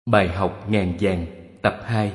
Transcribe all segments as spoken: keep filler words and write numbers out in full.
Bài học ngàn vàng tập hai.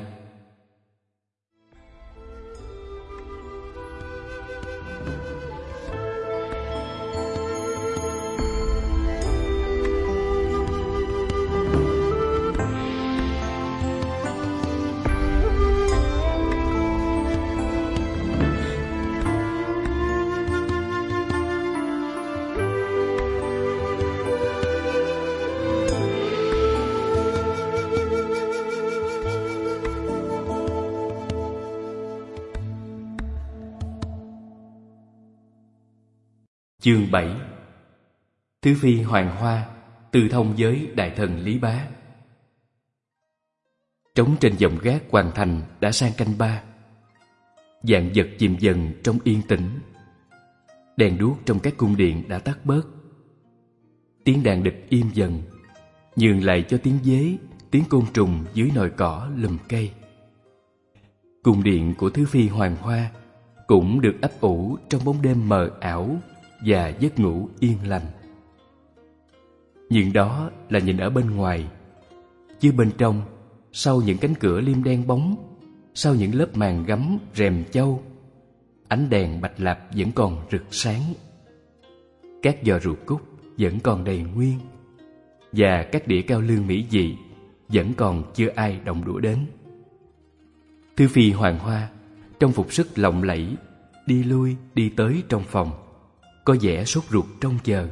Chương bảy. Thứ Phi Hoàng Hoa tư thông với đại thần Lý Bá. Trống trên dòng gác hoàng thành đã sang canh ba. Vạn vật chìm dần trong yên tĩnh. Đèn đuốc trong các cung điện đã tắt bớt. Tiếng đàn địch im dần, nhường lại cho tiếng dế, tiếng côn trùng dưới nồi cỏ lùm cây. Cung điện của Thứ Phi Hoàng Hoa cũng được ấp ủ trong bóng đêm mờ ảo và giấc ngủ yên lành. Nhưng đó là nhìn ở bên ngoài, chứ bên trong, sau những cánh cửa liêm đen bóng, sau những lớp màn gấm rèm châu, ánh đèn bạch lạp vẫn còn rực sáng. Các giò rượu cúc vẫn còn đầy nguyên, và các đĩa cao lương mỹ vị vẫn còn chưa ai động đũa đến. Thứ Phi Hoàng Hoa trong phục sức lộng lẫy đi lui đi tới trong phòng, có vẻ sốt ruột trông chờ.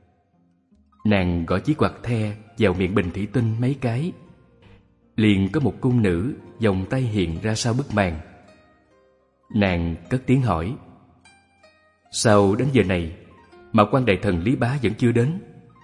Nàng gõ chiếc quạt the vào miệng bình thủy tinh mấy cái. Liền có một cung nữ vòng tay hiện ra sau bức màn. Nàng cất tiếng hỏi: "Sao đến giờ này mà quan đại thần Lý Bá vẫn chưa đến?"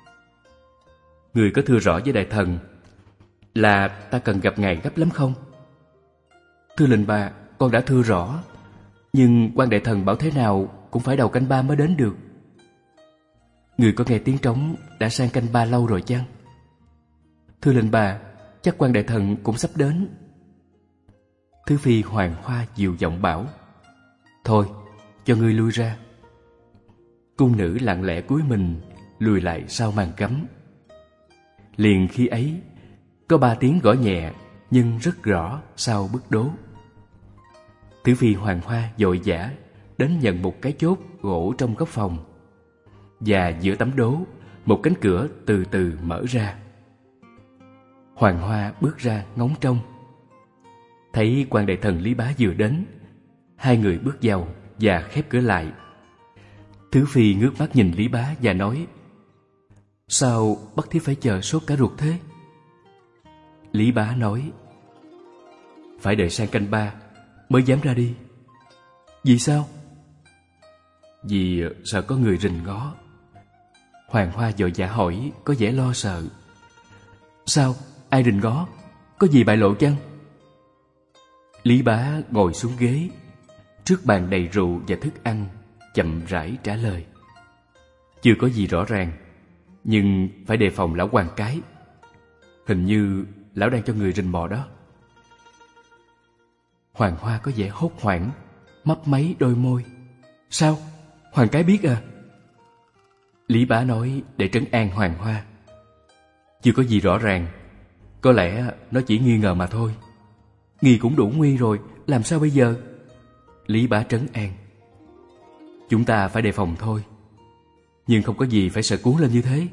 "Người có thưa rõ với đại thần là ta cần gặp ngài gấp lắm không?" "Thưa lệnh bà, con đã thưa rõ, nhưng quan đại thần bảo thế nào cũng phải đầu canh ba mới đến được." "Người có nghe tiếng trống đã sang canh ba lâu rồi chăng?" "Thưa lệnh bà, chắc quan đại thần cũng sắp đến." Thứ Phi Hoàng Hoa dịu giọng bảo: "Thôi, cho ngươi lui ra." Cung nữ lặng lẽ cúi mình lùi lại sau màn gấm. Liền khi ấy có ba tiếng gõ nhẹ nhưng rất rõ sau bức đố. Thứ Phi Hoàng Hoa vội vã đến nhận một cái chốt gỗ trong góc phòng, và giữa tấm đố một cánh cửa từ từ mở ra. Hoàng Hoa bước ra ngóng trông. Thấy quan đại thần Lý Bá vừa đến, hai người bước vào và khép cửa lại. Thứ Phi ngước mắt nhìn Lý Bá và nói: "Sao bắt thiếp phải chờ sốt cả ruột thế?" Lý Bá nói: "Phải đợi sang canh ba mới dám ra đi." "Vì sao?" "Vì sợ có người rình ngó." Hoàng Hoa vội vã hỏi, có vẻ lo sợ: "Sao? Ai rình ngó? Có gì bại lộ chăng?" Lý Bá ngồi xuống ghế trước bàn đầy rượu và thức ăn, chậm rãi trả lời: "Chưa có gì rõ ràng, nhưng phải đề phòng lão Hoàng Cái. Hình như lão đang cho người rình mò đó." Hoàng Hoa có vẻ hốt hoảng, mấp máy đôi môi: "Sao? Hoàng Cái biết à?" Lý Bá nói để trấn an Hoàng Hoa: "Chưa có gì rõ ràng, có lẽ nó chỉ nghi ngờ mà thôi." "Nghi cũng đủ nguy rồi, làm sao bây giờ?" Lý Bá trấn an: "Chúng ta phải đề phòng thôi, nhưng không có gì phải sợ cuốn lên như thế."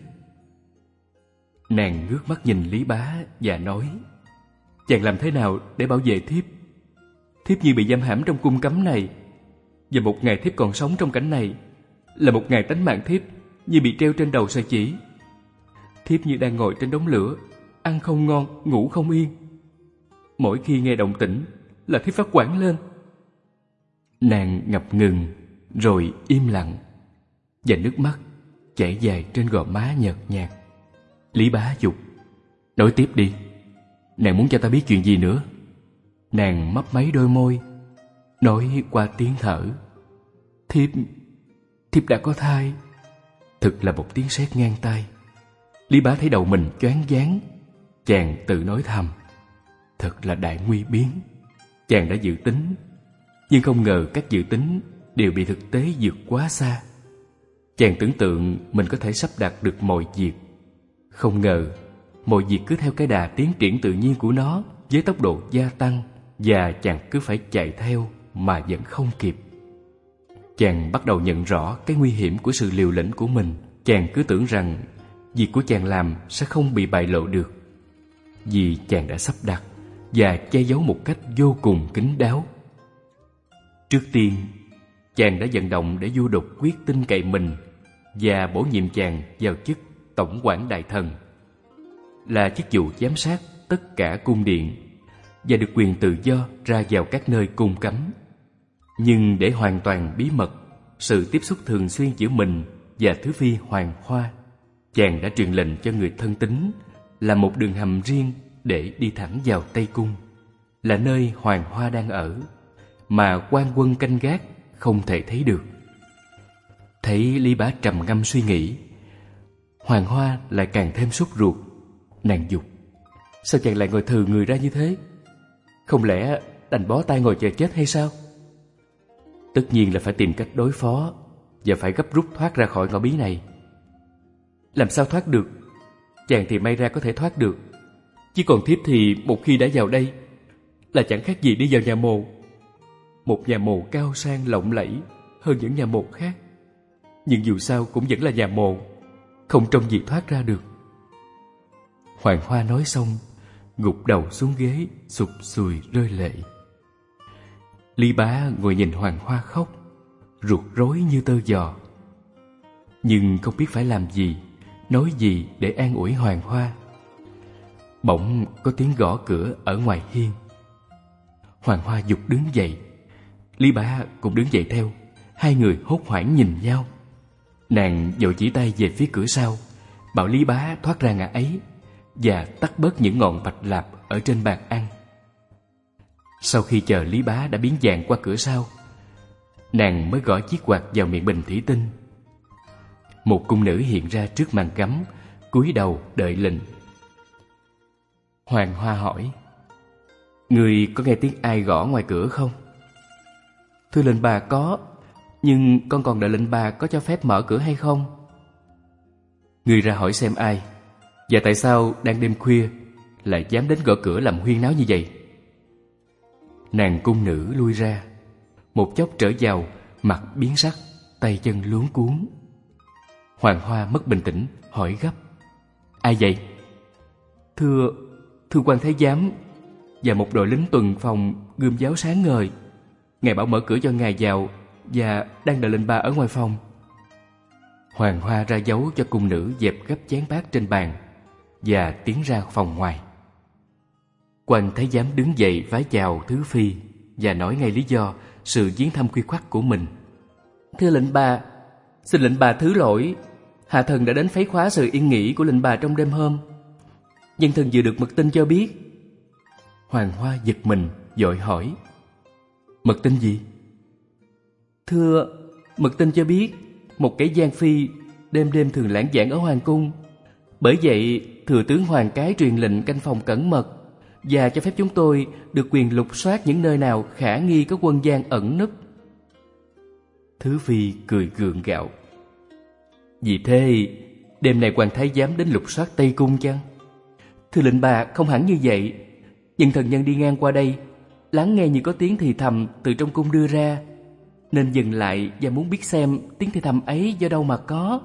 Nàng ngước mắt nhìn Lý Bá và nói: "Chàng làm thế nào để bảo vệ thiếp? Thiếp như bị giam hãm trong cung cấm này, và một ngày thiếp còn sống trong cảnh này là một ngày tánh mạng thiếp như bị treo trên đầu sợi chỉ. Thiếp như đang ngồi trên đống lửa, ăn không ngon, ngủ không yên. Mỗi khi nghe động tĩnh là thiếp phát hoảng lên." Nàng ngập ngừng rồi im lặng, và nước mắt chảy dài trên gò má nhợt nhạt. Lý Bá giục: "Nói tiếp đi, nàng muốn cho ta biết chuyện gì nữa?" Nàng mấp máy đôi môi, nói qua tiếng thở: "Thiếp, thiếp đã có thai." Thực là một tiếng sét ngang tai. Lý Bá thấy đầu mình choáng váng. Chàng tự nói thầm: "Thật là đại nguy biến." Chàng đã dự tính, nhưng không ngờ các dự tính đều bị thực tế vượt quá xa. Chàng tưởng tượng mình có thể sắp đặt được mọi việc, không ngờ mọi việc cứ theo cái đà tiến triển tự nhiên của nó với tốc độ gia tăng, và chàng cứ phải chạy theo mà vẫn không kịp. Chàng bắt đầu nhận rõ cái nguy hiểm của sự liều lĩnh của mình. Chàng cứ tưởng rằng việc của chàng làm sẽ không bị bại lộ được, vì chàng đã sắp đặt và che giấu một cách vô cùng kín đáo. Trước tiên, chàng đã vận động để vua Đột Quyết tin cậy mình và bổ nhiệm chàng vào chức Tổng quản Đại Thần, là chức vụ giám sát tất cả cung điện và được quyền tự do ra vào các nơi cung cấm. Nhưng để hoàn toàn bí mật sự tiếp xúc thường xuyên giữa mình và Thứ Phi Hoàng Hoa, chàng đã truyền lệnh cho người thân tín là một đường hầm riêng để đi thẳng vào Tây Cung, là nơi Hoàng Hoa đang ở, mà quan quân canh gác không thể thấy được. Thấy Lý Bá trầm ngâm suy nghĩ, Hoàng Hoa lại càng thêm sốt ruột. Nàng dục: sao chàng lại ngồi thừ người ra như thế? Không lẽ đành bó tay ngồi chờ chết hay sao? Tất nhiên là phải tìm cách đối phó, và phải gấp rút thoát ra khỏi ngõ bí này. Làm sao thoát được? Chàng thì may ra có thể thoát được, chứ còn thiếp thì một khi đã vào đây là chẳng khác gì đi vào nhà mồ. Một nhà mồ cao sang lộng lẫy hơn những nhà mồ khác, nhưng dù sao cũng vẫn là nhà mồ, không trông gì thoát ra được. Hoàng Hoa nói xong, gục đầu xuống ghế, sụp sùi rơi lệ. Lý Bá ngồi nhìn Hoàng Hoa khóc, ruột rối như tơ giò, nhưng không biết phải làm gì, nói gì để an ủi Hoàng Hoa. Bỗng có tiếng gõ cửa ở ngoài hiên. Hoàng Hoa giục đứng dậy, Lý Bá cũng đứng dậy theo. Hai người hốt hoảng nhìn nhau. Nàng vội chỉ tay về phía cửa sau, bảo Lý Bá thoát ra ngã ấy và tắt bớt những ngọn bạch lạp ở trên bàn ăn. Sau khi chờ Lý Bá đã biến dạng qua cửa sau, nàng mới gõ chiếc quạt vào miệng bình thủy tinh. Một cung nữ hiện ra trước màn gấm, cúi đầu đợi lệnh. Hoàng Hoa hỏi: người có nghe tiếng ai gõ ngoài cửa không? Thưa lệnh bà có, nhưng con còn đợi lệnh bà có cho phép mở cửa hay không. Người ra hỏi xem ai, và tại sao đang đêm khuya lại dám đến gõ cửa làm huyên náo như vậy. Nàng cung nữ lui ra, một chốc trở vào, mặt biến sắc, tay chân luống cuống. Hoàng Hoa mất bình tĩnh, hỏi gấp: ai vậy? Thưa, thưa quan thái giám và một đội lính tuần phòng gươm giáo sáng ngời. Ngài bảo mở cửa cho ngài vào và đang đợi lệnh bà ở ngoài phòng. Hoàng Hoa ra dấu cho cung nữ dẹp gấp chén bát trên bàn và tiến ra phòng ngoài. Quan thái giám đứng dậy vái chào Thứ Phi và nói ngay lý do sự viếng thăm khuya khoắt của mình. Thưa lệnh bà, xin lệnh bà thứ lỗi, hạ thần đã đến phấy khóa sự yên nghỉ của lệnh bà trong đêm hôm. Dân thần vừa được mật tin cho biết. Hoàng Hoa giật mình, vội hỏi: mật tin gì? Thưa, mật tin cho biết một kẻ gian phi đêm đêm thường lãng vãng ở hoàng cung. Bởi vậy thừa tướng Hoàng Cái truyền lệnh canh phòng cẩn mật và cho phép chúng tôi được quyền lục soát những nơi nào khả nghi có quân gian ẩn núp. Thứ Phi cười gượng gạo: vì thế đêm nay quan thái giám đến lục soát Tây Cung chăng? Thưa lệnh bà, không hẳn như vậy. Nhưng thần nhân đi ngang qua đây, lắng nghe như có tiếng thì thầm từ trong cung đưa ra, nên dừng lại và muốn biết xem tiếng thì thầm ấy do đâu mà có.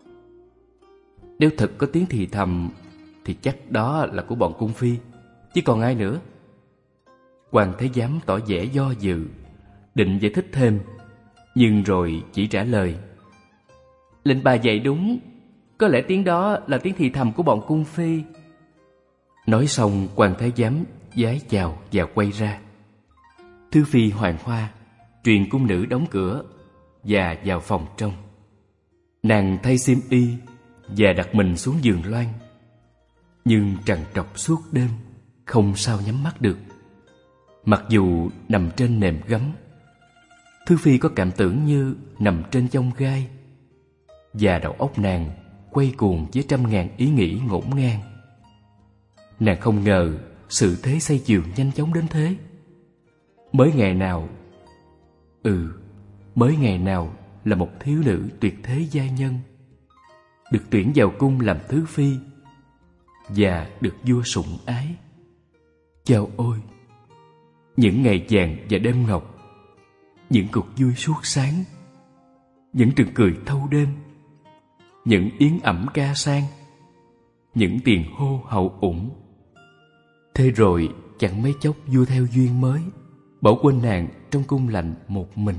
Nếu thật có tiếng thì thầm thì chắc đó là của bọn cung phi, chứ còn ai nữa. Hoàng thái giám tỏ vẻ do dự, định giải thích thêm, nhưng rồi chỉ trả lời: lệnh bà dạy đúng, có lẽ tiếng đó là tiếng thì thầm của bọn cung phi. Nói xong, Hoàng thái giám vái chào và quay ra. Thứ Phi Hoàng Hoa truyền cung nữ đóng cửa và vào phòng trong. Nàng thay xiêm y và đặt mình xuống giường loan, nhưng trằn trọc suốt đêm không sao nhắm mắt được. Mặc dù nằm trên nệm gấm, Thứ Phi có cảm tưởng như nằm trên chông gai, và đầu óc nàng quay cuồng với trăm ngàn ý nghĩ ngổn ngang. Nàng không ngờ sự thế xây chiều nhanh chóng đến thế. Mới ngày nào, ừ, mới ngày nào là một thiếu nữ tuyệt thế giai nhân được tuyển vào cung làm Thứ Phi, và được vua sủng ái. Chao ôi! Những ngày vàng và đêm ngọc, những cuộc vui suốt sáng, những trừng cười thâu đêm, những yến ẩm ca sang, những tiền hô hậu ủng. Thế rồi chẳng mấy chốc vua theo duyên mới, bỏ quên nàng trong cung lạnh một mình.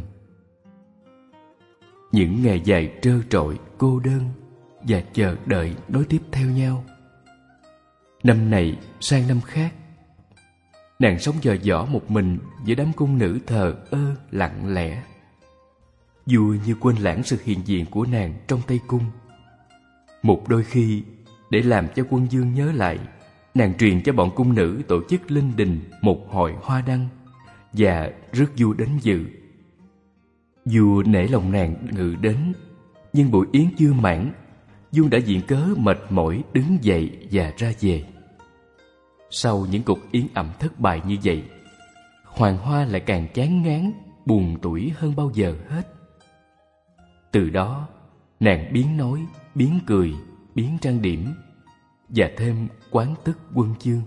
Những ngày dài trơ trọi, cô đơn và chờ đợi nối tiếp theo nhau. Năm này sang năm khác, nàng sống dò dỏ một mình giữa đám cung nữ thờ ơ lặng lẽ. Vua như quên lãng sự hiện diện của nàng trong Tây Cung. Một đôi khi, để làm cho quân vương nhớ lại, nàng truyền cho bọn cung nữ tổ chức linh đình một hội hoa đăng và rước vua đến dự. Vua nể lòng nàng ngự đến, nhưng buổi yến chưa mãn, vua đã viện cớ mệt mỏi đứng dậy và ra về. Sau những cuộc yến ẩm thất bại như vậy, Hoàng Hoa lại càng chán ngán, buồn tủi hơn bao giờ hết. Từ đó, nàng biến nói, biến cười, biến trang điểm, và thêm quán tức quân chương.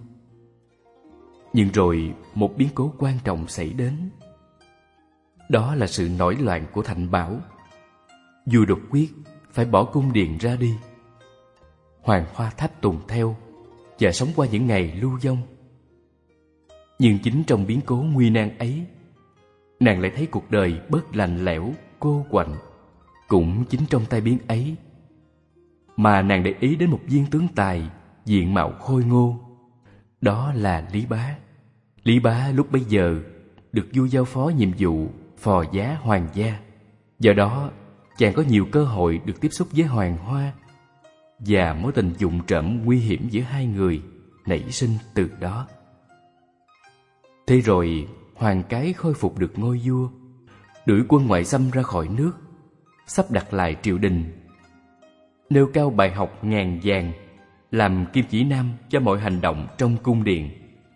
Nhưng rồi một biến cố quan trọng xảy đến. Đó là sự nổi loạn của thành Bảo. Vua đột quyết phải bỏ cung điện ra đi. Hoàng Hoa tháp tùng theo và sống qua những ngày lưu vong. Nhưng chính trong biến cố nguy nan ấy, nàng lại thấy cuộc đời bớt lạnh lẽo, cô quạnh. Cũng chính trong tai biến ấy mà nàng để ý đến một viên tướng tài, diện mạo khôi ngô. Đó là Lý Bá. Lý Bá lúc bấy giờ được vua giao phó nhiệm vụ phò giá hoàng gia. Do đó, chàng có nhiều cơ hội được tiếp xúc với Hoàng Hoa, và mối tình vụng trộm nguy hiểm giữa hai người nảy sinh từ đó. Thế rồi, Hoàng Cái khôi phục được ngôi vua, đuổi quân ngoại xâm ra khỏi nước, sắp đặt lại triều đình, nêu cao bài học ngàn vàng, làm kim chỉ nam cho mọi hành động trong cung điện.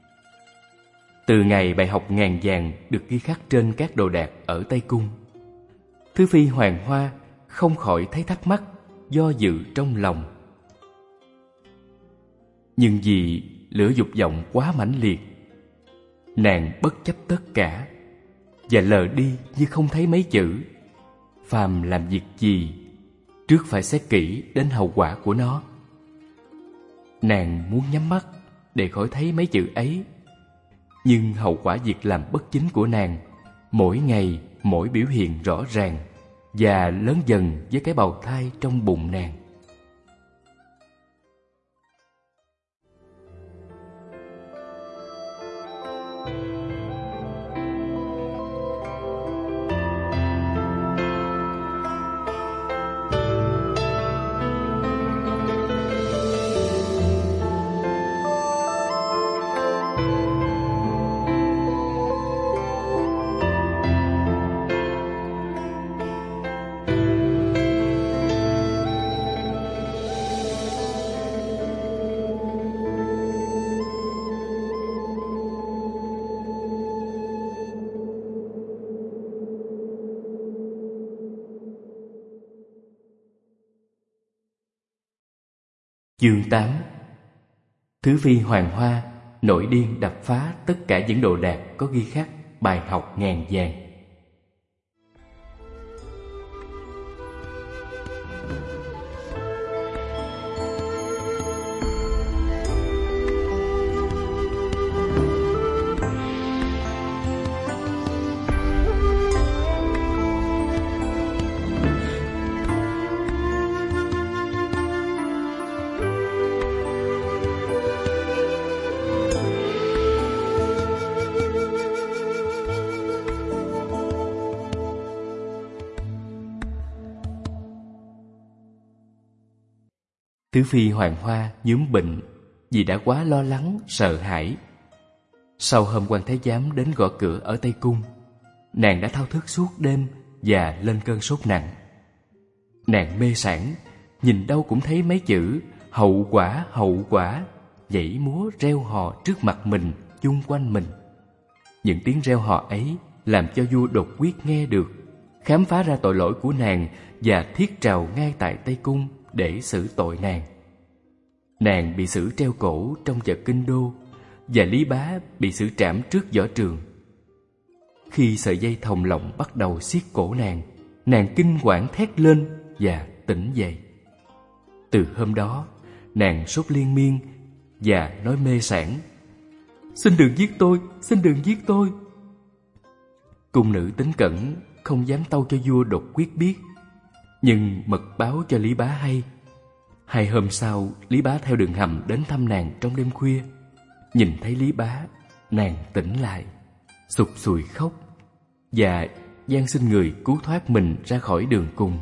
Từ ngày bài học ngàn vàng được ghi khắc trên các đồ đạc ở Tây Cung, Thứ Phi Hoàng Hoa không khỏi thấy thắc mắc, do dự trong lòng. Nhưng vì lửa dục vọng quá mãnh liệt, nàng bất chấp tất cả và lờ đi như không thấy mấy chữ: phàm làm việc gì, trước phải xét kỹ đến hậu quả của nó. Nàng muốn nhắm mắt để khỏi thấy mấy chữ ấy, nhưng hậu quả việc làm bất chính của nàng mỗi ngày mỗi biểu hiện rõ ràng và lớn dần với cái bào thai trong bụng nàng. Chương tám. Thứ Phi Hoàng Hoa nổi điên đập phá tất cả những đồ đạc có ghi khắc bài học ngàn vàng. Thứ Phi Hoàng Hoa nhúm bệnh vì đã quá lo lắng, sợ hãi. Sau hôm quan thái giám đến gõ cửa ở Tây Cung, nàng đã thao thức suốt đêm và lên cơn sốt nặng. Nàng mê sảng, nhìn đâu cũng thấy mấy chữ hậu quả, hậu quả nhảy múa reo hò trước mặt mình, chung quanh mình. Những tiếng reo hò ấy làm cho vua đột quyết nghe được, khám phá ra tội lỗi của nàng và thiết trào ngay tại Tây Cung để xử tội nàng. nàng bị xử treo cổ trong chợ Kinh Đô, và Lý Bá bị xử trảm trước võ trường. Khi sợi dây thòng lọng bắt đầu siết cổ nàng, nàng kinh hoảng thét lên và tỉnh dậy. Từ hôm đó, nàng sốt liên miên và nói mê sảng: "Xin đừng giết tôi, xin đừng giết tôi." Cung nữ tín cẩn không dám tâu cho vua Đột Quyết biết, nhưng mật báo cho Lý Bá hay. Hai hôm sau, Lý Bá theo đường hầm đến thăm nàng trong đêm khuya. Nhìn thấy Lý Bá, nàng tỉnh lại, sụt sùi khóc và van xin người cứu thoát mình ra khỏi đường cùng.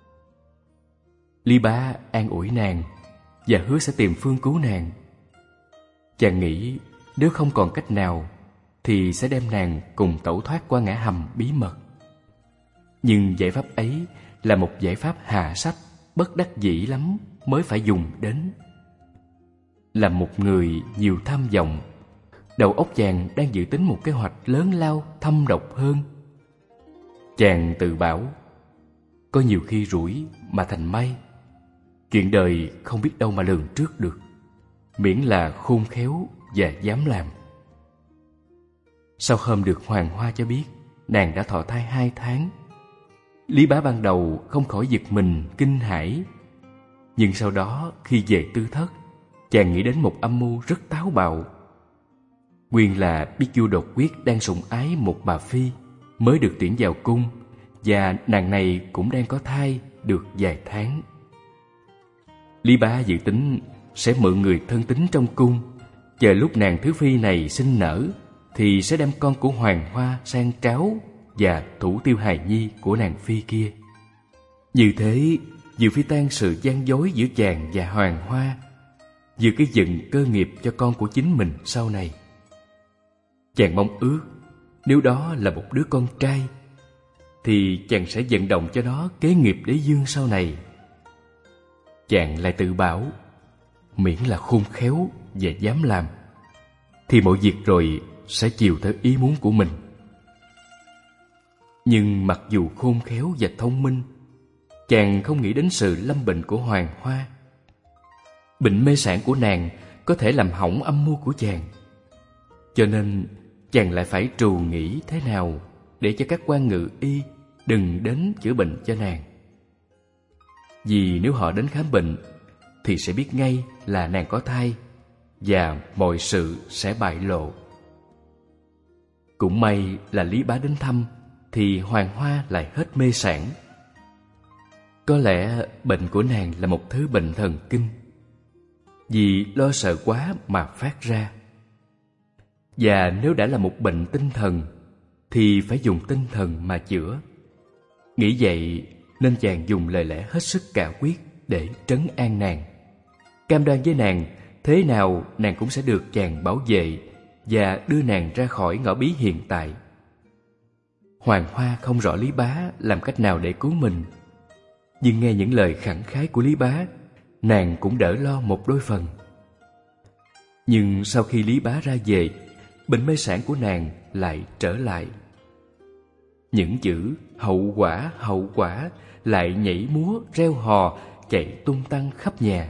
Lý Bá an ủi nàng và hứa sẽ tìm phương cứu nàng. Chàng nghĩ nếu không còn cách nào thì sẽ đem nàng cùng tẩu thoát qua ngã hầm bí mật. Nhưng giải pháp ấy là một giải pháp hà sách, bất đắc dĩ lắm mới phải dùng đến. Là một người nhiều tham vọng, đầu óc chàng đang dự tính một kế hoạch lớn lao thâm độc hơn. Chàng tự bảo: có nhiều khi rủi mà thành may. Chuyện đời không biết đâu mà lường trước được, miễn là khôn khéo và dám làm. Sau hôm được Hoàng Hoa cho biết nàng đã thọ thai hai tháng, Lý Bá ban đầu không khỏi giật mình kinh hãi. Nhưng sau đó khi về tư thất, chàng nghĩ đến một âm mưu rất táo bạo. Nguyên là biết vua Đột Quyết đang sủng ái một bà phi mới được tuyển vào cung, và nàng này cũng đang có thai được vài tháng. Lý Bá dự tính sẽ mượn người thân tín trong cung, chờ lúc nàng thứ phi này sinh nở thì sẽ đem con của Hoàng Hoa sang tráo và thủ tiêu hài nhi của nàng phi kia. Như thế vừa phi tan sự gian dối giữa chàng và Hoàng Hoa, vừa cái dựng cơ nghiệp cho con của chính mình sau này. Chàng mong ước nếu đó là một đứa con trai thì chàng sẽ vận động cho nó kế nghiệp đế dương sau này. Chàng lại tự bảo miễn là khôn khéo và dám làm thì mọi việc rồi sẽ chiều theo ý muốn của mình. Nhưng mặc dù khôn khéo và thông minh, chàng không nghĩ đến sự lâm bệnh của Hoàng Hoa. Bệnh mê sảng của nàng có thể làm hỏng âm mưu của chàng, cho nên chàng lại phải trù nghĩ thế nào để cho các quan ngự y đừng đến chữa bệnh cho nàng. Vì nếu họ đến khám bệnh thì sẽ biết ngay là nàng có thai và mọi sự sẽ bại lộ. Cũng may là Lý Bá đến thăm thì Hoàng Hoa lại hết mê sảng. Có lẽ bệnh của nàng là một thứ bệnh thần kinh, vì lo sợ quá mà phát ra. Và nếu đã là một bệnh tinh thần thì phải dùng tinh thần mà chữa. Nghĩ vậy nên chàng dùng lời lẽ hết sức cả quyết để trấn an nàng, cam đoan với nàng thế nào nàng cũng sẽ được chàng bảo vệ và đưa nàng ra khỏi ngõ bí hiện tại. Hoàng Hoa không rõ Lý Bá làm cách nào để cứu mình, nhưng nghe những lời khẳng khái của Lý Bá, nàng cũng đỡ lo một đôi phần. Nhưng sau khi Lý Bá ra về, bệnh mê sảng của nàng lại trở lại. Những chữ hậu quả hậu quả lại nhảy múa reo hò chạy tung tăng khắp nhà.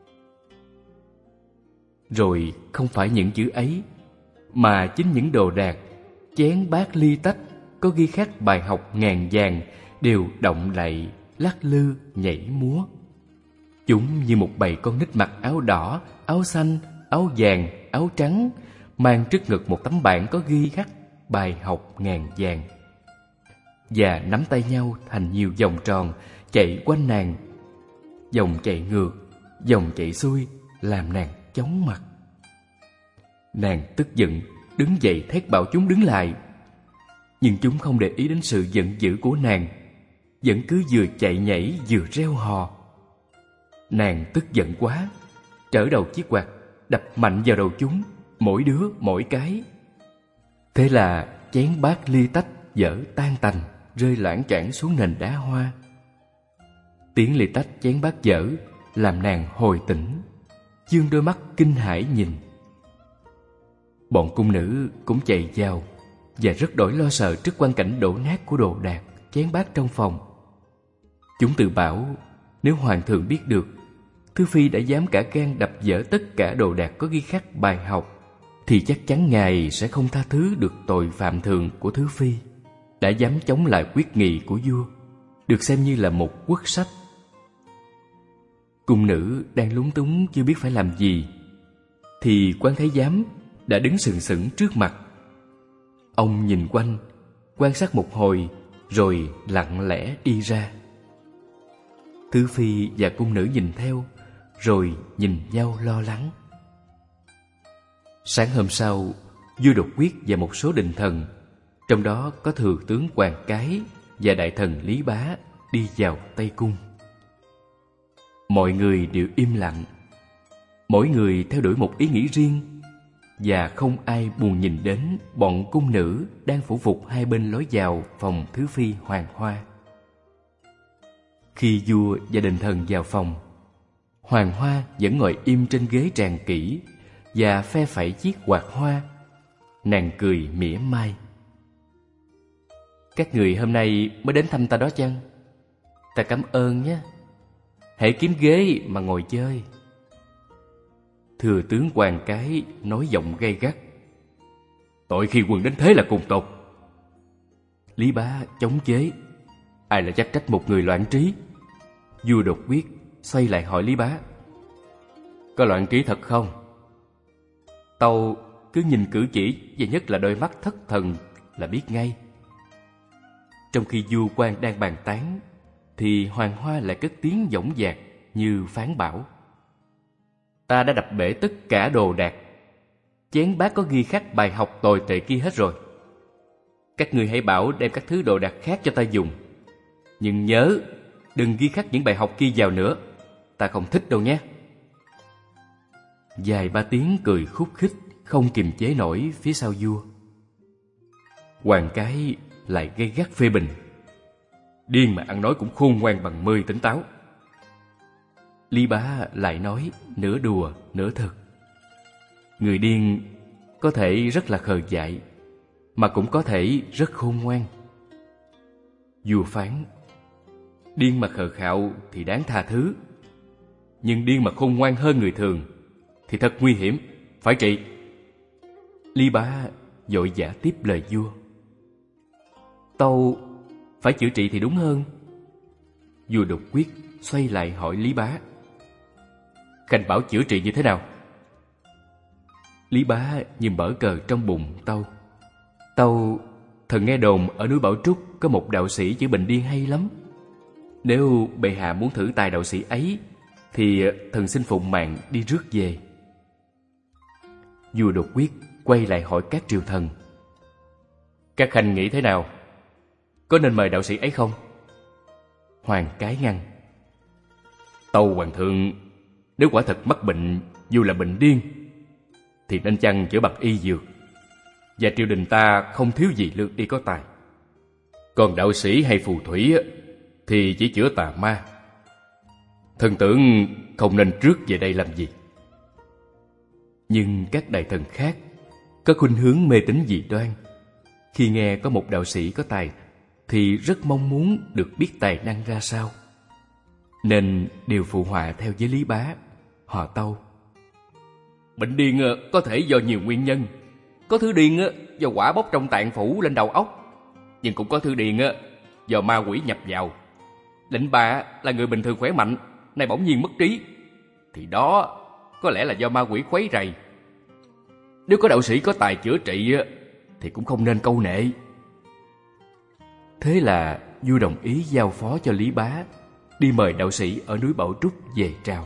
Rồi không phải những chữ ấy, mà chính những đồ đạc, chén bát ly tách có ghi khắc bài học ngàn vàng đều động đậy, lắc lư, nhảy múa. Chúng như một bầy con nít mặc áo đỏ, áo xanh, áo vàng, áo trắng, mang trước ngực một tấm bảng có ghi khắc bài học ngàn vàng, và nắm tay nhau thành nhiều vòng tròn chạy quanh nàng. Vòng chạy ngược, vòng chạy xuôi làm nàng chóng mặt. Nàng tức giận đứng dậy thét bảo chúng đứng lại, nhưng chúng không để ý đến sự giận dữ của nàng, vẫn cứ vừa chạy nhảy vừa reo hò. Nàng tức giận quá, trở đầu chiếc quạt đập mạnh vào đầu chúng, mỗi đứa mỗi cái. Thế là chén bát ly tách vỡ tan tành, rơi loảng choảng xuống nền đá hoa. Tiếng ly tách chén bát vỡ làm nàng hồi tỉnh, dương đôi mắt kinh hãi nhìn. Bọn cung nữ cũng chạy vào và rất đổi lo sợ trước quang cảnh đổ nát của đồ đạc, chén bát trong phòng. Chúng tự bảo nếu hoàng thượng biết được Thứ Phi đã dám cả gan đập vỡ tất cả đồ đạc có ghi khắc bài học, thì chắc chắn Ngài sẽ không tha thứ được tội phạm thường của Thứ Phi, đã dám chống lại quyết nghị của vua, được xem như là một quốc sách. Cung nữ đang lúng túng chưa biết phải làm gì, thì quan thái giám đã đứng sừng sững trước mặt. Ông nhìn quanh, quan sát một hồi, rồi lặng lẽ đi ra. Thứ Phi và cung nữ nhìn theo, rồi nhìn nhau lo lắng. Sáng hôm sau, vua Đột Quyết và một số đình thần, trong đó có thừa tướng Hoàng Cái và đại thần Lý Bá, đi vào Tây Cung. Mọi người đều im lặng, mỗi người theo đuổi một ý nghĩ riêng, và không ai buồn nhìn đến bọn cung nữ đang phủ phục hai bên lối vào phòng Thứ Phi Hoàng Hoa. Khi vua và đình thần vào phòng, Hoàng Hoa vẫn ngồi im trên ghế tràng kỹ và phe phẩy chiếc quạt hoa. Nàng cười mỉa mai. Các người hôm nay mới đến thăm ta đó chăng? Ta cảm ơn nhé. Hãy kiếm ghế mà ngồi chơi. Thừa tướng Hoàng Cái nói giọng gay gắt. Tội khi quân đến thế là cùng tột. Lý Bá chống chế. Ai là chắc trách một người loạn trí? Vua Đột Quyết xoay lại hỏi Lý Bá. Có loạn trí thật không? Tâu cứ nhìn cử chỉ và nhất là đôi mắt thất thần là biết ngay. Trong khi vua quan đang bàn tán, thì Hoàng Hoa lại cất tiếng dõng dạc như phán bảo. Ta đã đập bể tất cả đồ đạc, chén bát có ghi khắc bài học tồi tệ kia hết rồi. Các ngươi hãy bảo đem các thứ đồ đạc khác cho ta dùng, nhưng nhớ đừng ghi khắc những bài học kia vào nữa. Ta không thích đâu nhé. Vài ba tiếng cười khúc khích không kiềm chế nổi phía sau vua. Hoàng Cái lại gay gắt phê bình. Điên mà ăn nói cũng khôn ngoan bằng mười tỉnh táo. Lý Bá lại nói nửa đùa nửa thật. Người điên có thể rất là khờ dại, mà cũng có thể rất khôn ngoan. Vua phán, điên mà khờ khạo thì đáng tha thứ, nhưng điên mà khôn ngoan hơn người thường thì thật nguy hiểm, phải trị. Lý Bá vội vã tiếp lời vua. Tâu phải chữa trị thì đúng hơn. Vua Đột Quyết xoay lại hỏi Lý Bá. Khanh bảo chữa trị như thế nào? Lý Bá nhìn bở cờ trong bụng tâu. Tâu, thần nghe đồn ở núi Bảo Trúc có một đạo sĩ chữa bệnh điên hay lắm. Nếu bệ hạ muốn thử tài đạo sĩ ấy, thì thần xin phụng mạng đi rước về. Vua Đột Quyết quay lại hỏi các triều thần. Các khanh nghĩ thế nào? Có nên mời đạo sĩ ấy không? Hoàng Cái ngăn. Tâu hoàng thượng, nếu quả thật mắc bệnh dù là bệnh điên thì nên chăng chữa bằng y dược, và triều đình ta không thiếu gì lương y có tài. Còn đạo sĩ hay phù thủy thì chỉ chữa tà ma. Thần tưởng không nên rước về đây làm gì. Nhưng các đại thần khác có khuynh hướng mê tín dị đoan, khi nghe có một đạo sĩ có tài thì rất mong muốn được biết tài năng ra sao, nên đều phụ họa theo với Lý Bá. Họ tâu. Bệnh điên có thể do nhiều nguyên nhân. Có thứ điên do quả bốc trong tạng phủ lên đầu óc, nhưng cũng có thứ điên do ma quỷ nhập vào. Lệnh bà là người bình thường khỏe mạnh, nay bỗng nhiên mất trí, thì đó có lẽ là do ma quỷ khuấy rầy. Nếu có đạo sĩ có tài chữa trị thì cũng không nên câu nệ. Thế là vua đồng ý giao phó cho Lý Bá đi mời đạo sĩ ở núi Bảo Trúc về trao.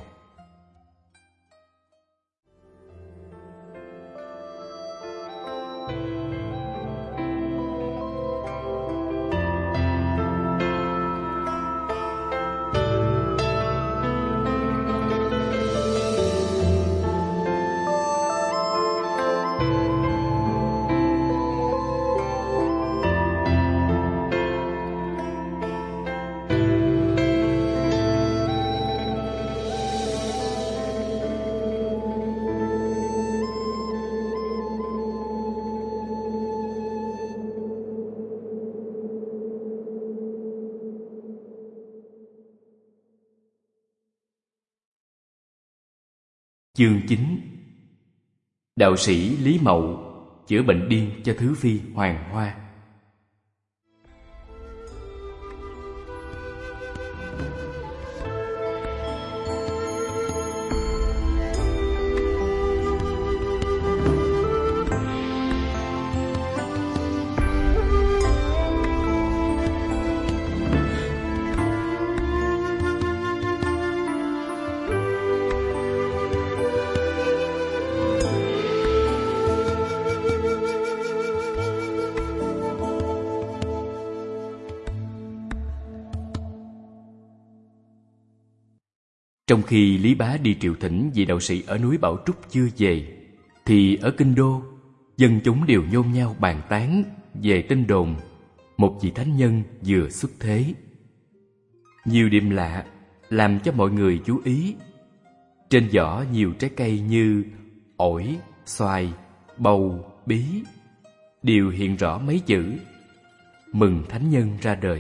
Chương chín. Đạo sĩ Lý Mậu chữa bệnh điên cho Thứ Phi Hoàng Hoa. Trong khi Lý Bá đi triệu thỉnh vị đạo sĩ ở núi Bảo Trúc chưa về, thì ở kinh đô, dân chúng đều nhôn nhao bàn tán về tin đồn một vị thánh nhân vừa xuất thế. Nhiều điểm lạ làm cho mọi người chú ý. Trên vỏ nhiều trái cây như ổi, xoài, bầu, bí đều hiện rõ mấy chữ mừng thánh nhân ra đời.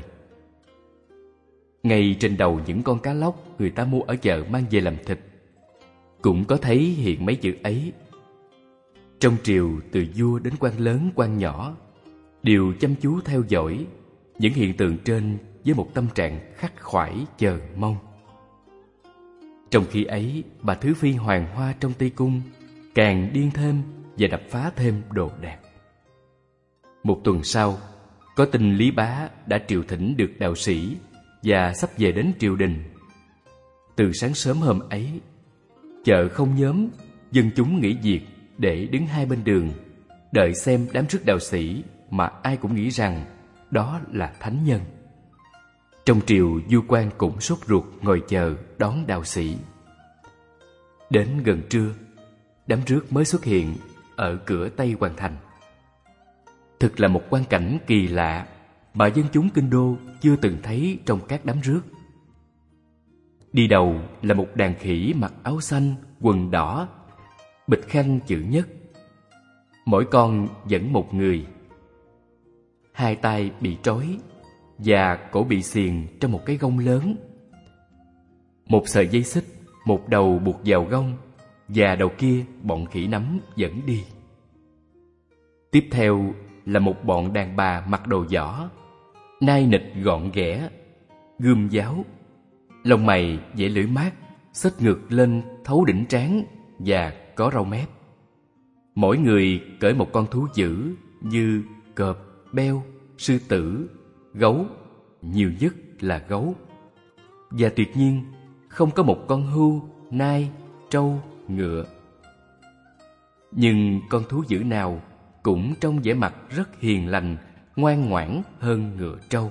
Ngay trên đầu những con cá lóc người ta mua ở chợ mang về làm thịt cũng có thấy hiện mấy chữ ấy. Trong triều, từ vua đến quan lớn quan nhỏ đều chăm chú theo dõi những hiện tượng trên với một tâm trạng khắc khoải chờ mong. Trong khi ấy, bà Thứ Phi Hoàng Hoa trong Tây Cung càng điên thêm và đập phá thêm đồ đạc. Một tuần sau, có tin Lý Bá đã triệu thỉnh được đạo sĩ và sắp về đến triều đình. Từ sáng sớm hôm ấy, chợ không nhóm, dân chúng nghỉ việc để đứng hai bên đường đợi xem đám rước đạo sĩ mà ai cũng nghĩ rằng đó là thánh nhân. Trong triều, vua quan cũng sốt ruột ngồi chờ đón đạo sĩ. Đến gần trưa, đám rước mới xuất hiện ở cửa Tây Hoàng Thành. Thực là một quang cảnh kỳ lạ mà dân chúng kinh đô chưa từng thấy trong các đám rước. Đi đầu là một đàn khỉ mặc áo xanh, quần đỏ, bịch khăn chữ nhất. Mỗi con dẫn một người. Hai tay bị trói và cổ bị xiềng trong một cái gông lớn. Một sợi dây xích, một đầu buộc vào gông và đầu kia bọn khỉ nắm dẫn đi. Tiếp theo là một bọn đàn bà mặc đồ võ, nai nịch gọn ghẽ, gươm giáo, lông mày vẽ lưỡi mát, xếch ngược lên thấu đỉnh trán và có râu mép. Mỗi người cởi một con thú dữ như cọp, beo, sư tử, gấu, nhiều nhất là gấu. Và tuyệt nhiên không có một con hươu, nai, trâu, ngựa. Nhưng con thú dữ nào cũng trông vẻ mặt rất hiền lành, ngoan ngoãn hơn ngựa trâu.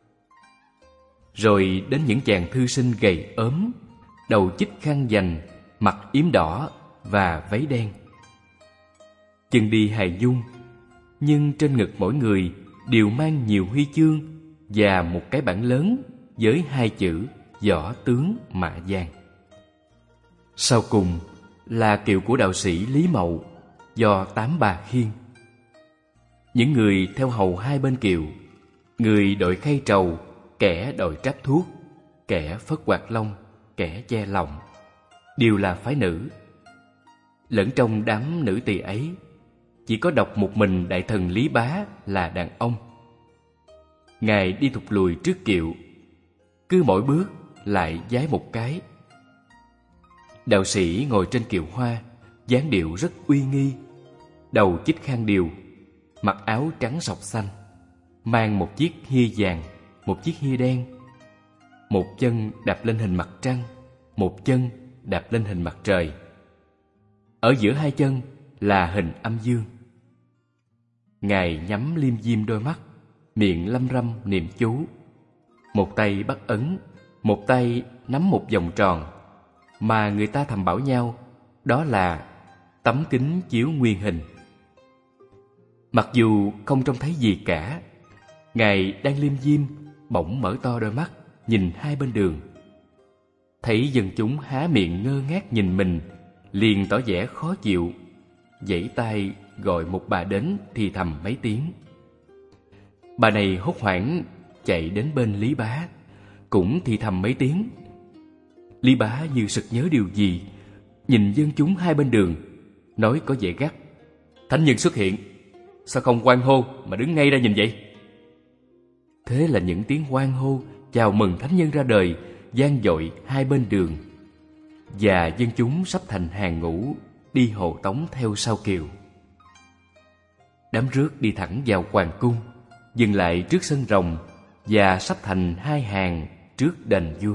Rồi đến những chàng thư sinh gầy ốm, đầu chích khăn vành, mặt yếm đỏ và váy đen. Chân đi hài dung, nhưng trên ngực mỗi người đều mang nhiều huy chương và một cái bảng lớn với hai chữ võ tướng Mạ Vàng. Sau cùng là kiệu của đạo sĩ Lý Mậu do tám bà khiêng. Những người theo hầu hai bên kiệu, người đội khay trầu, kẻ đội tráp thuốc, kẻ phất quạt lông, kẻ che lòng, đều là phái nữ. Lẫn trong đám nữ tỳ ấy, chỉ có độc một mình đại thần Lý Bá là đàn ông. Ngài đi thụt lùi trước kiệu, cứ mỗi bước lại vái một cái. Đạo sĩ ngồi trên kiệu hoa, dáng điệu rất uy nghi, đầu chích khăn điều, mặc áo trắng sọc xanh, mang một chiếc hia vàng, một chiếc hia đen. Một chân đạp lên hình mặt trăng, một chân đạp lên hình mặt trời. Ở giữa hai chân là hình âm dương. Ngài nhắm liêm diêm đôi mắt, miệng lăm răm niệm chú. Một tay bắt ấn, một tay nắm một vòng tròn, mà người ta thầm bảo nhau đó là tấm kính chiếu nguyên hình. Mặc dù không trông thấy gì cả, Ngài đang liêm diêm bỗng mở to đôi mắt nhìn hai bên đường. Thấy dân chúng há miệng ngơ ngác nhìn mình, liền tỏ vẻ khó chịu, giãy tay gọi một bà đến thì thầm mấy tiếng. Bà này hốt hoảng chạy đến bên Lý Bá, cũng thì thầm mấy tiếng. Lý Bá như sực nhớ điều gì, nhìn dân chúng hai bên đường, nói có vẻ gắt: Thánh nhân xuất hiện, sao không hoan hô mà đứng ngay ra nhìn vậy? Thế là những tiếng hoan hô chào mừng thánh nhân ra đời vang dội hai bên đường, và dân chúng sắp thành hàng ngũ đi hộ tống theo sau kiều. Đám rước đi thẳng vào hoàng cung, dừng lại trước sân rồng và sắp thành hai hàng trước đền vua.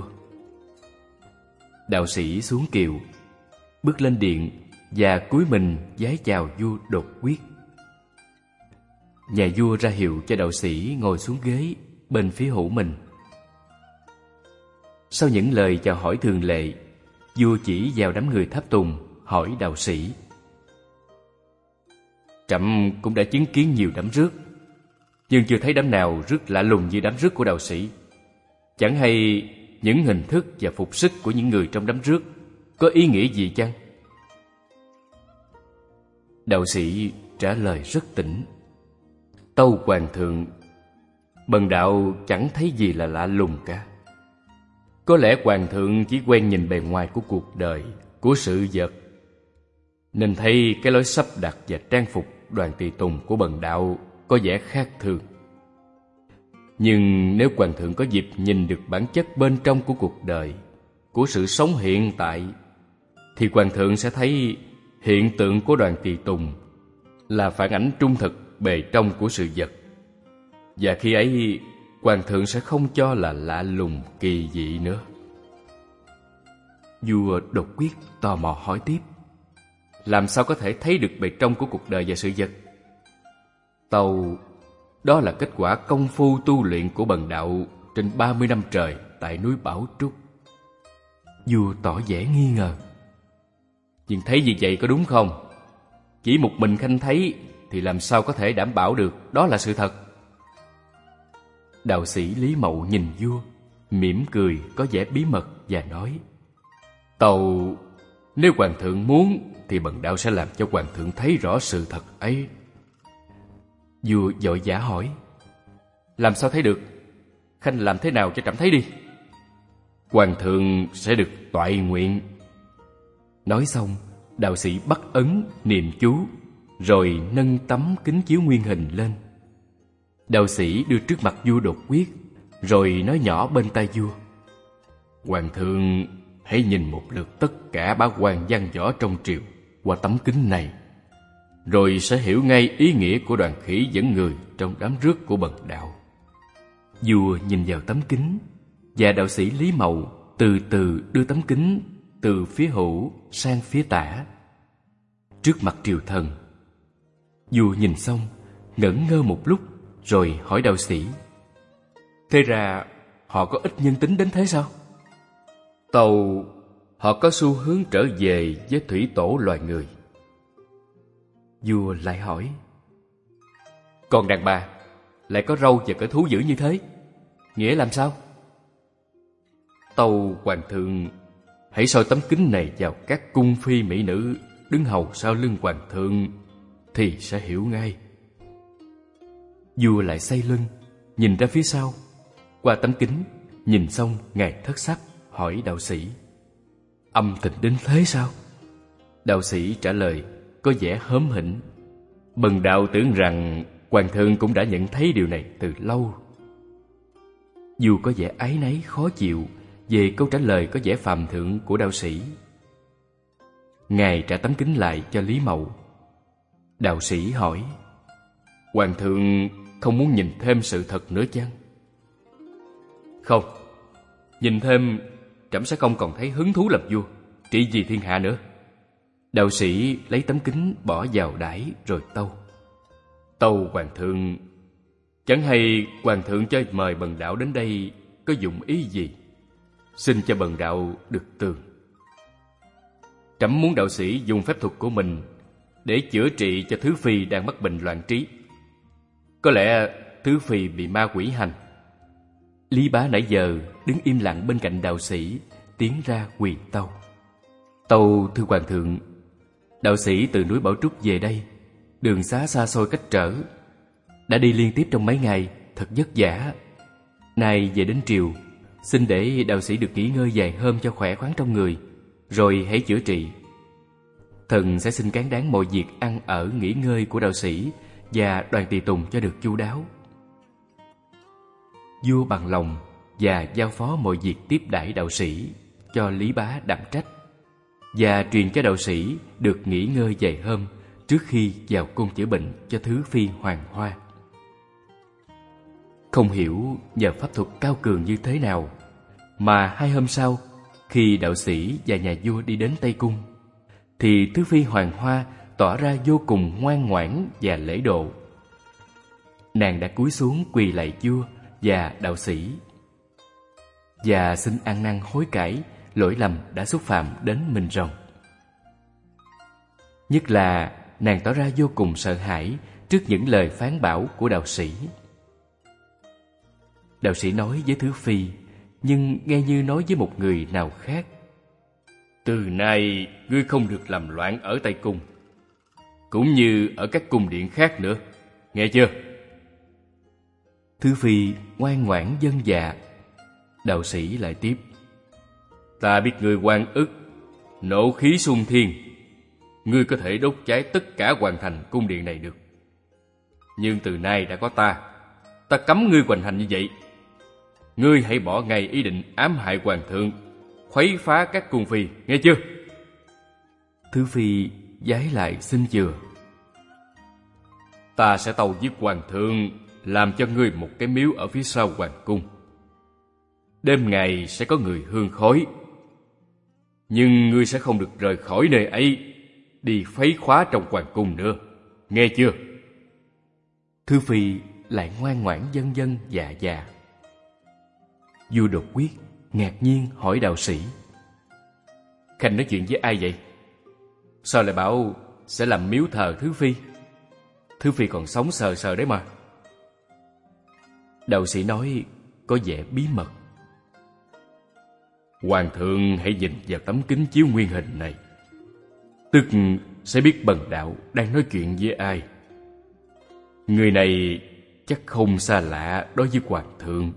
Đạo sĩ xuống kiều, bước lên điện và cúi mình vái chào vua Đột Quyết. Nhà vua ra hiệu cho đạo sĩ ngồi xuống ghế bên phía hữu mình. Sau những lời chào hỏi thường lệ, vua chỉ vào đám người tháp tùng hỏi đạo sĩ: Trẫm cũng đã chứng kiến nhiều đám rước, nhưng chưa thấy đám nào rước lạ lùng như đám rước của đạo sĩ. Chẳng hay những hình thức và phục sức của những người trong đám rước có ý nghĩa gì chăng? Đạo sĩ trả lời rất tĩnh: Tâu hoàng thượng, bần đạo chẳng thấy gì là lạ lùng cả. Có lẽ hoàng thượng chỉ quen nhìn bề ngoài của cuộc đời, của sự vật, nên thấy cái lối sắp đặt và trang phục đoàn tùy tùng của bần đạo có vẻ khác thường. Nhưng nếu hoàng thượng có dịp nhìn được bản chất bên trong của cuộc đời, của sự sống hiện tại, thì hoàng thượng sẽ thấy hiện tượng của đoàn tùy tùng là phản ảnh trung thực bề trong của sự vật. Và khi ấy, hoàng thượng sẽ không cho là lạ lùng kỳ dị nữa. Vua Đột Quyết tò mò hỏi tiếp: Làm sao có thể thấy được bề trong của cuộc đời và sự vật? Tâu: Đó là kết quả công phu tu luyện của bần đạo trên ba mươi năm trời tại núi Bảo Trúc. Vua tỏ vẻ nghi ngờ: Nhưng thấy như vậy có đúng không? Chỉ một mình khanh thấy thì làm sao có thể đảm bảo được đó là sự thật? Đạo sĩ Lý Mậu nhìn vua, mỉm cười có vẻ bí mật và nói: Tâu, nếu hoàng thượng muốn thì bần đạo sẽ làm cho hoàng thượng thấy rõ sự thật ấy. Vua vội vã hỏi: Làm sao thấy được? Khanh làm thế nào cho trẫm thấy đi. Hoàng thượng sẽ được toại nguyện. Nói xong, đạo sĩ bắt ấn niệm chú, rồi nâng tấm kính chiếu nguyên hình lên. Đạo sĩ đưa trước mặt vua Đột Quyết, rồi nói nhỏ bên tai vua: Hoàng thượng hãy nhìn một lượt tất cả bá quan văn võ trong triều qua tấm kính này, rồi sẽ hiểu ngay ý nghĩa của đoàn khỉ dẫn người trong đám rước của bần đạo. Vua nhìn vào tấm kính, và đạo sĩ Lý Mậu từ từ đưa tấm kính từ phía hữu sang phía tả, trước mặt triều thần. Vua nhìn xong, ngẩn ngơ một lúc, rồi hỏi đạo sĩ: Thế ra họ có ít nhân tính đến thế sao? Tâu, họ có xu hướng trở về với thủy tổ loài người. Vua lại hỏi: Còn đàn bà lại có râu và cỡ thú dữ như thế, nghĩa làm sao? Tâu hoàng thượng, hãy soi tấm kính này vào các cung phi mỹ nữ đứng hầu sau lưng hoàng thượng thì sẽ hiểu ngay. Vua lại xoay lưng, nhìn ra phía sau. Qua tấm kính, nhìn xong ngài thất sắc, hỏi đạo sĩ: Âm tình đến thế sao? Đạo sĩ trả lời có vẻ hớm hỉnh: Bần đạo tưởng rằng hoàng thượng cũng đã nhận thấy điều này từ lâu. Vua có vẻ áy náy khó chịu về câu trả lời có vẻ phàm thượng của đạo sĩ. Ngài trả tấm kính lại cho Lý Mậu. Đạo sĩ hỏi: Hoàng thượng không muốn nhìn thêm sự thật nữa chăng? Không, nhìn thêm trẫm sẽ không còn thấy hứng thú làm vua, trị vì thiên hạ nữa. Đạo sĩ lấy tấm kính bỏ vào đãi rồi tâu: Tâu hoàng thượng, chẳng hay hoàng thượng cho mời bần đạo đến đây có dụng ý gì? Xin cho bần đạo được tường. Trẫm muốn đạo sĩ dùng phép thuật của mình để chữa trị cho thứ phi đang mắc bệnh loạn trí. Có lẽ thứ phi bị ma quỷ hành. Lý Bá nãy giờ đứng im lặng bên cạnh đạo sĩ, tiến ra quỳ tâu: Tâu thưa hoàng thượng, đạo sĩ từ núi Bảo Trúc về đây, đường xá xa xôi cách trở, đã đi liên tiếp trong mấy ngày, thật vất vả. Nay về đến triều, xin để đạo sĩ được nghỉ ngơi vài hôm cho khỏe khoắn trong người, rồi hãy chữa trị. thần sẽ xin cán đáng mọi việc ăn ở nghỉ ngơi của đạo sĩ và đoàn tùy tùng cho được chu đáo. Vua bằng lòng và giao phó mọi việc tiếp đãi đạo sĩ cho Lý Bá đảm trách, và truyền cho đạo sĩ được nghỉ ngơi vài hôm trước khi vào cung chữa bệnh cho thứ phi Hoàng Hoa. Không hiểu nhờ pháp thuật cao cường như thế nào mà hai hôm sau, khi đạo sĩ và nhà vua đi đến Tây Cung, thì thứ phi Hoàng Hoa tỏ ra vô cùng ngoan ngoãn và lễ độ. Nàng đã cúi xuống quỳ lạy vua và đạo sĩ và xin ăn năn hối cải lỗi lầm đã xúc phạm đến mình rồng. Nhất là nàng tỏ ra vô cùng sợ hãi trước những lời phán bảo của đạo sĩ. Đạo sĩ nói với thứ phi, nhưng nghe như nói với một người nào khác: từ nay ngươi không được làm loạn ở Tây Cung, cũng như ở các cung điện khác nữa, nghe chưa? Thứ phi ngoan ngoãn vâng dạ. Đạo sĩ lại tiếp: ta biết ngươi oan ức, nộ khí xung thiên, ngươi có thể đốt cháy tất cả hoàn thành cung điện này được. Nhưng từ nay đã có ta, ta cấm ngươi hoành hành như vậy. Ngươi hãy bỏ ngay ý định ám hại hoàng thượng, khuấy phá các cung phi, nghe chưa? Thứ phi vái lại xin chừa: ta sẽ tâu với hoàng thượng làm cho ngươi một cái miếu ở phía sau hoàng cung. Đêm ngày sẽ có người hương khói, nhưng ngươi sẽ không được rời khỏi nơi ấy đi phấy khóa trong hoàng cung nữa, nghe chưa? Thứ phi lại ngoan ngoãn vâng vâng dạ dạ. Vua đột quyết ngạc nhiên hỏi đạo sĩ: Khanh nói chuyện với ai vậy? Sao lại bảo sẽ làm miếu thờ Thứ phi? Thứ phi còn sống sờ sờ đấy mà. Đạo sĩ nói có vẻ bí mật: hoàng thượng hãy nhìn vào tấm kính chiếu nguyên hình này, tức sẽ biết bần đạo đang nói chuyện với ai. Người này chắc không xa lạ đối với hoàng thượng.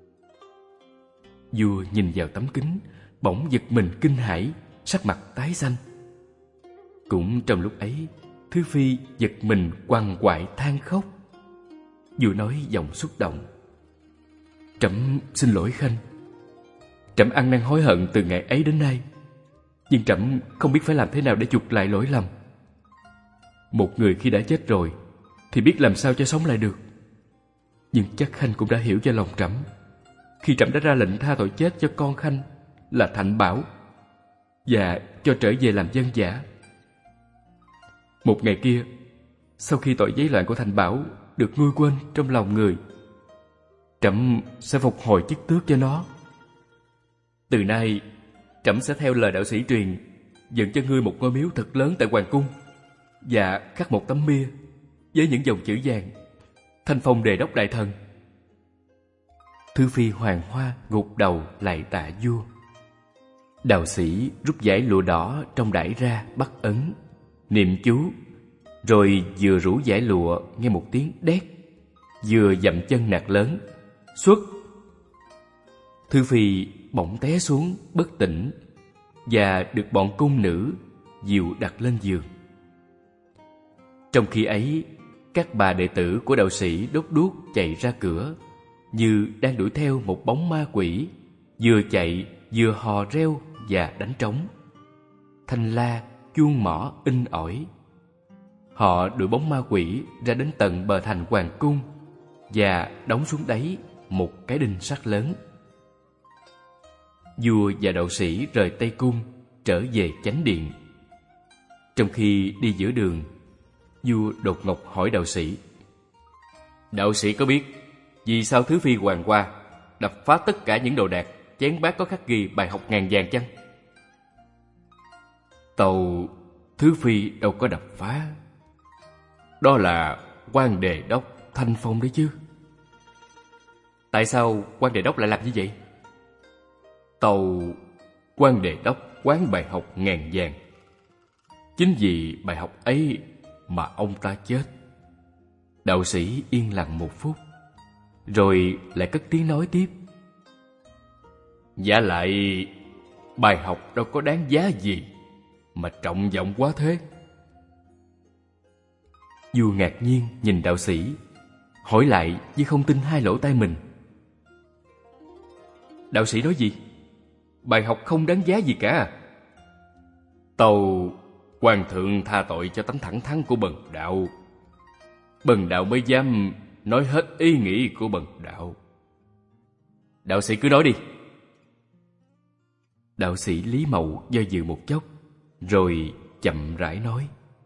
Vua nhìn vào tấm kính, bỗng giật mình kinh hãi, sắc mặt tái xanh. Cũng trong lúc ấy, Thứ phi giật mình quằn quại than khóc. Vua nói giọng xúc động: trẫm xin lỗi Khanh. Trẫm ăn năn hối hận từ ngày ấy đến nay, nhưng trẫm không biết phải làm thế nào để chuộc lại lỗi lầm. Một người khi đã chết rồi thì biết làm sao cho sống lại được. Nhưng chắc Khanh cũng đã hiểu cho lòng trẫm khi trẫm đã ra lệnh tha tội chết cho con Khanh là Thạnh Bảo và cho trở về làm dân giả. Một ngày kia, sau khi tội giấy loạn của Thạnh Bảo được nguôi quên trong lòng người, trẫm sẽ phục hồi chức tước cho nó. Từ nay, trẫm sẽ theo lời đạo sĩ truyền, dựng cho ngươi một ngôi miếu thật lớn tại hoàng cung và khắc một tấm bia với những dòng chữ vàng: Thanh Phong Đề Đốc Đại Thần. Thứ phi Hoàng Hoa gục đầu lạy tạ vua. Đạo sĩ rút dải lụa đỏ trong đải ra bắt ấn, niệm chú, rồi vừa rủ dải lụa nghe một tiếng đét, vừa dậm chân nạt lớn: xuất! Thứ phi bỗng té xuống bất tỉnh và được bọn cung nữ dìu đặt lên giường. Trong khi ấy, các bà đệ tử của đạo sĩ đốt đuốc chạy ra cửa, như đang đuổi theo một bóng ma quỷ, vừa chạy vừa hò reo và đánh trống. Thanh la, chuông mõ in ỏi. Họ đuổi bóng ma quỷ ra đến tận bờ thành hoàng cung và đóng xuống đáy một cái đinh sắt lớn. Vua và đạo sĩ rời Tây Cung trở về chánh điện. Trong khi đi giữa đường, vua đột ngột hỏi đạo sĩ: đạo sĩ có biết vì sao Thứ phi Hoàng Hoa đập phá tất cả những đồ đạc, chén bát có khắc ghi bài học ngàn vàng chăng? Tàu Thứ phi đâu có đập phá. Đó là quan đề đốc Thanh Phong đấy chứ. Tại sao quan đề đốc lại làm như vậy? Tàu quan đề đốc quán bài học ngàn vàng. Chính vì bài học ấy mà ông ta chết. Đạo sĩ yên lặng một phút, rồi lại cất tiếng nói tiếp: Giả lại bài học đâu có đáng giá gì mà trọng vọng quá thế? Vua ngạc nhiên nhìn đạo sĩ, hỏi lại như không tin hai lỗ tai mình. Đạo sĩ nói gì? Bài học không đáng giá gì cả. Tâu hoàng thượng tha tội cho tánh thẳng thắn của bần đạo. Bần đạo mới dám nói hết ý nghĩ của bần đạo. Đạo sĩ cứ nói đi. Đạo sĩ Lý Mậu do dự một chốc, rồi chậm rãi nói.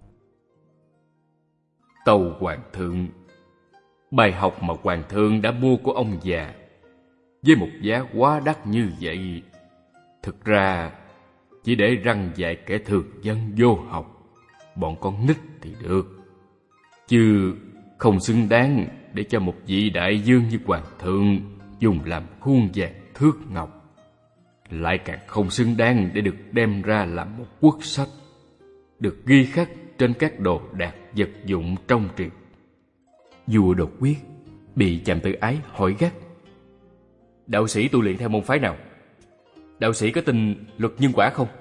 Tâu hoàng thượng, bài học mà hoàng thượng đã mua của ông già với một giá quá đắt như vậy, thực ra chỉ để răn dạy kẻ thường dân vô học, bọn con nít thì được, chứ không xứng đáng để cho một vị đại vương như hoàng thượng dùng làm khuôn vàng thước ngọc, lại càng không xứng đáng để được đem ra làm một quốc sách, được ghi khắc trên các đồ đạc vật dụng trong triều. Vua đột quyết bị Chàm Tư Ái hỏi gắt. Đạo sĩ tu luyện theo môn phái nào? Đạo sĩ có tin luật nhân quả không?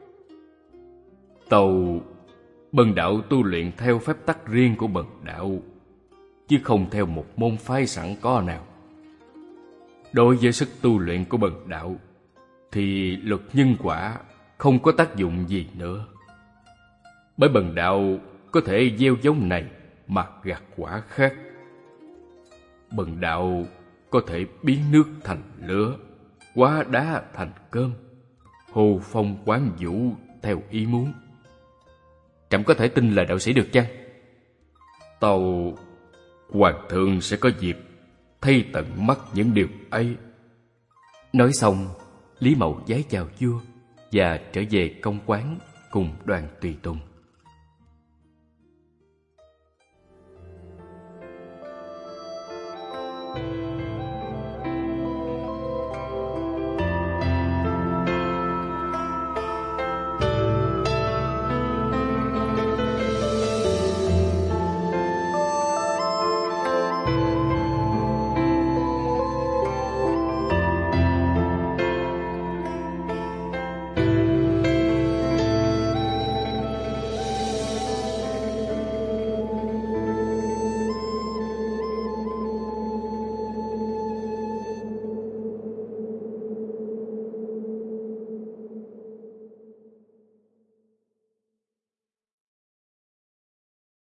Tâu bần đạo tu luyện theo phép tắc riêng của bần đạo, chứ không theo một môn phái sẵn có nào. Đối với sức tu luyện của bần đạo thì luật nhân quả không có tác dụng gì nữa, bởi bần đạo có thể gieo giống này mà gặt quả khác. Bần đạo có thể biến nước thành lửa, hóa đá thành cơm, hồ phong quán vũ theo ý muốn. Trẫm có thể tin là đạo sĩ được chăng? Tâu hoàng thượng sẽ có dịp thấy tận mắt những điều ấy. Nói xong, Lý Mậu vái chào vua và trở về công quán cùng đoàn tùy tùng.